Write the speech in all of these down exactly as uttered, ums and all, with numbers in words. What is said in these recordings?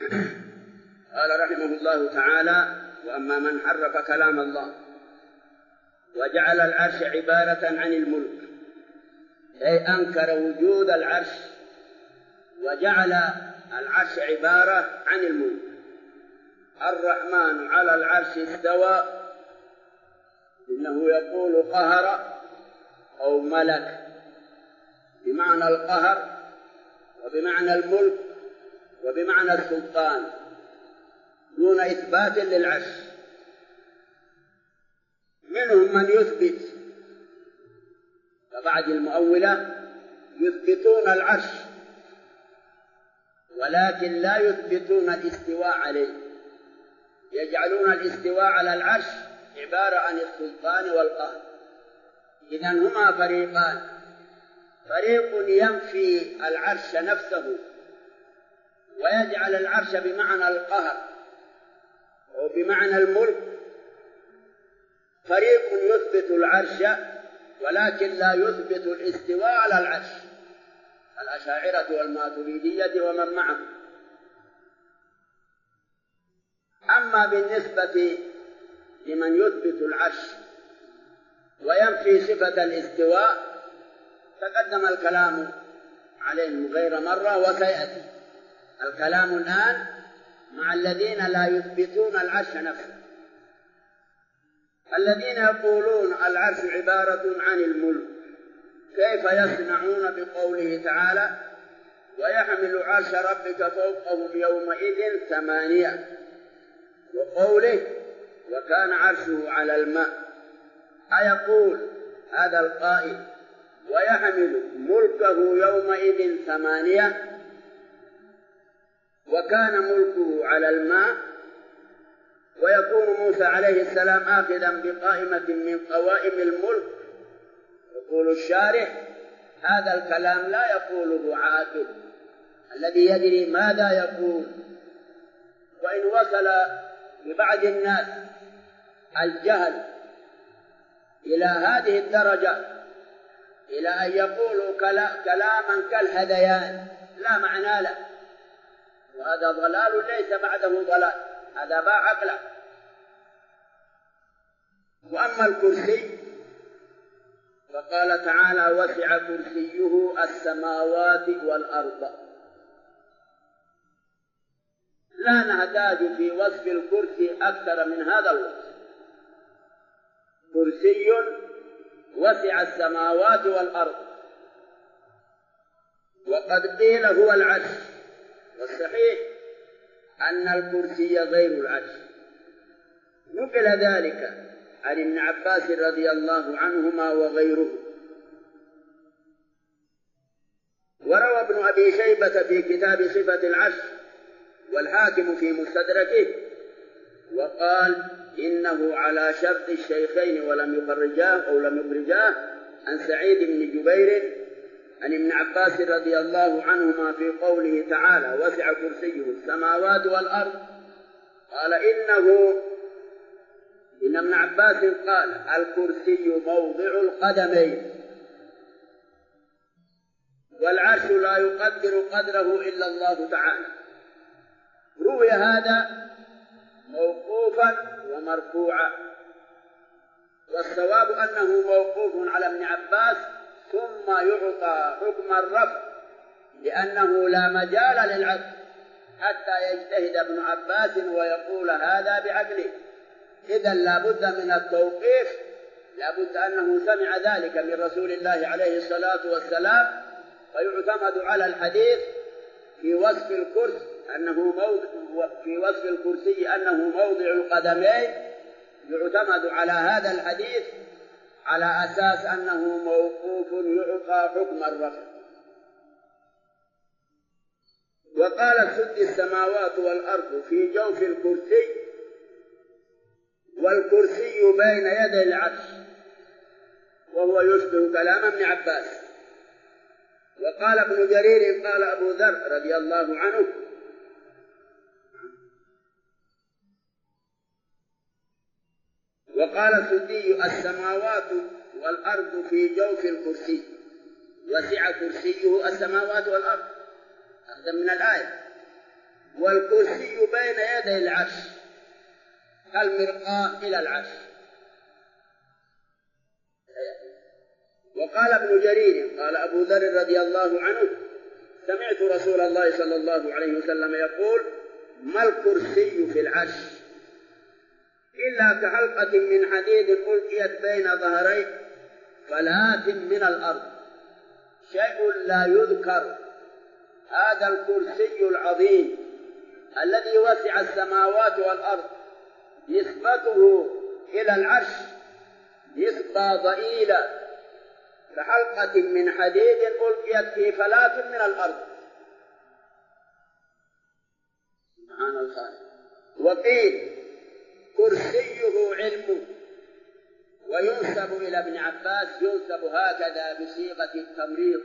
قال رحمه الله تعالى: وأما من حرف كلام الله وجعل العرش عبارة عن الملك، أي أنكر وجود العرش وجعل العرش عبارة عن الملك. الرحمن على العرش استوى، إنه يقول قهر أو ملك، بمعنى القهر وبمعنى الملك وبمعنى السلطان، دون إثبات للعرش. منهم من يثبت، فبعض المؤولة يثبتون العرش ولكن لا يثبتون الاستواء عليه، يجعلون الاستواء على العرش عبارة عن السلطان والقهر. إذن هما فريقان: فريق ينفي العرش نفسه ويجعل العرش بمعنى القهر أو بمعنى الملك، فريق يثبت العرش ولكن لا يثبت الاستواء على العرش، الأشاعرة والماتريدية ومن معهم. أما بالنسبة لمن يثبت العرش وينفي صفة الاستواء تقدم الكلام عليهم غير مرة وسيأتي الكلام الآن مع الذين لا يثبتون العرش نفسه. الذين يقولون العرش عبارة عن الملك كيف يصنعون بقوله تعالى: ويحمل عرش ربك فوقهم يومئذ ثمانية، وقوله: وكان عرشه على الماء. أيقول هذا القائل ويحمل ملكه يومئذ ثمانية وكان ملكه على الماء، ويكون موسى عليه السلام آخذا بقائمة من قوائم الملك؟ يقول الشارح: هذا الكلام لا يقوله عاقل الذي يدري ماذا يقول. وإن وصل لبعض الناس الجهل إلى هذه الدرجة، إلى أن يقولوا كلاما كالهذيان لا معنى له، وهذا ضلال ليس بعده ضلال، هذا باع عقله. وأما الكرسي فقال تعالى: وسع كرسيه السماوات والأرض. لا نحتاج في وصف الكرسي أكثر من هذا الوصف: كرسي وسع السماوات والأرض. وقد قيل هو العرش، والصحيح أن الكرسي غير العرش. نقل ذلك عن ابن عباس رضي الله عنهما وغيره. وروى ابن أبي شيبة في كتاب صفة العرش، والحاكم في مستدركه، وقال: إنه على شرط الشيخين ولم يخرجاه أو لم يخرجاه، عن سعيد بن جبير عن ابن عباس رضي الله عنهما في قوله تعالى: وسع كرسيه السماوات والأرض. قال إنه إن ابن عباس قال: الكرسي موضع القدمين، والعرش لا يقدر قدره إلا الله تعالى. روي هذا موقوفا ومرفوعا، والصواب أنه موقوف على ابن عباس ثم يعطى حكم الرفع، لأنه لا مجال للعقل حتى يجتهد ابن عباس ويقول هذا بعقله. إذن لا بد من التوقيف، لا بد أنه سمع ذلك من رسول الله عليه الصلاة والسلام، ويعتمد على الحديث في وصف الكرسي أنه موضع في وصف الكرسي أنه موضع القدمين، يعتمد على هذا الحديث على أساس أنه موقوف يعطى حكم الرفع. وقال السد: السماوات والأرض في جوف الكرسي، والكرسي بين يدي العرش، وهو يشبه كلام ابن عباس. وقال ابن جرير: قال أبو ذر رضي الله عنه: وقال السدي: السماوات والأرض في جوف الكرسي، وسع كرسيه السماوات والأرض. هذا من الآية. والكرسي بين يدي العرش كالمرقاة إلى العرش. وقال ابن جرير قال أبو ذر رضي الله عنه سمعت رسول الله صلى الله عليه وسلم يقول ما الكرسي في العرش إلا كحلقة من حديد ألقيت بين ظهري فلاة من الأرض، شيء لا يذكر. هذا الكرسي العظيم الذي وسع السماوات والأرض نسبته إلى العرش نسبة ضئيلة كحلقة من حديد ألقيت في فلاة من الأرض. سبحان الله. وقيل كرسيه علمه، وينسب إلى ابن عباس ينسب هكذا بصيغة التمريض،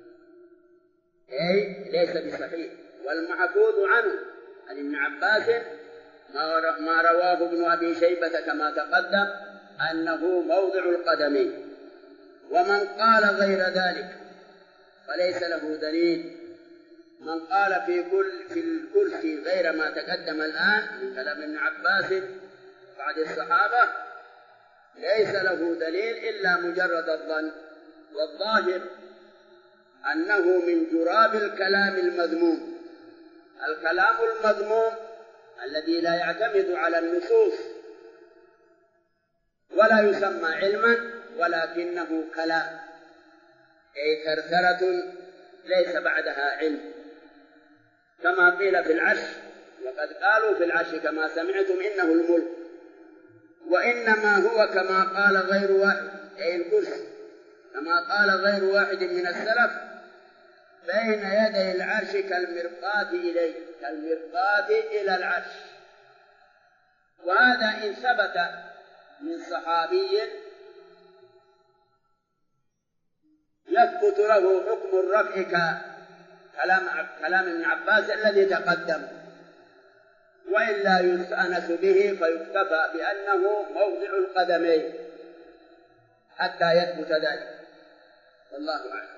أي ليس بصحيح. والمحفوظ عنه عن ابن عباس ما رواه ابن أبي شيبة كما تقدم أنه موضع القدمين. ومن قال غير ذلك فليس له دليل. من قال في كل في الكرسي غير ما تقدم الآن من كلام ابن عباس بعد الصحابة ليس له دليل إلا مجرد الظن. والظاهر أنه من جراب الكلام المذموم، الكلام المذموم الذي لا يعتمد على النصوص ولا يسمى علما ولكنه كلام، أي ثرثرة ليس بعدها علم، كما قيل في العرش. وقد قالوا في العرش كما سمعتم إنه الملك، وإنما هو كما قال غير واحد، أي الكرسي كما قال غير واحد من السلف بين يدي العرش كالمرقاة إليه، كالمرقاة إلى العرش. وهذا إن ثبت من صحابي يثبت له حكم الرفع كلام كلام ابن عباس الذي تقدم، وإلا يستأنس به فيكتفى بأنه موضع القدمين حتى يثبت ذلك. والله أعلم.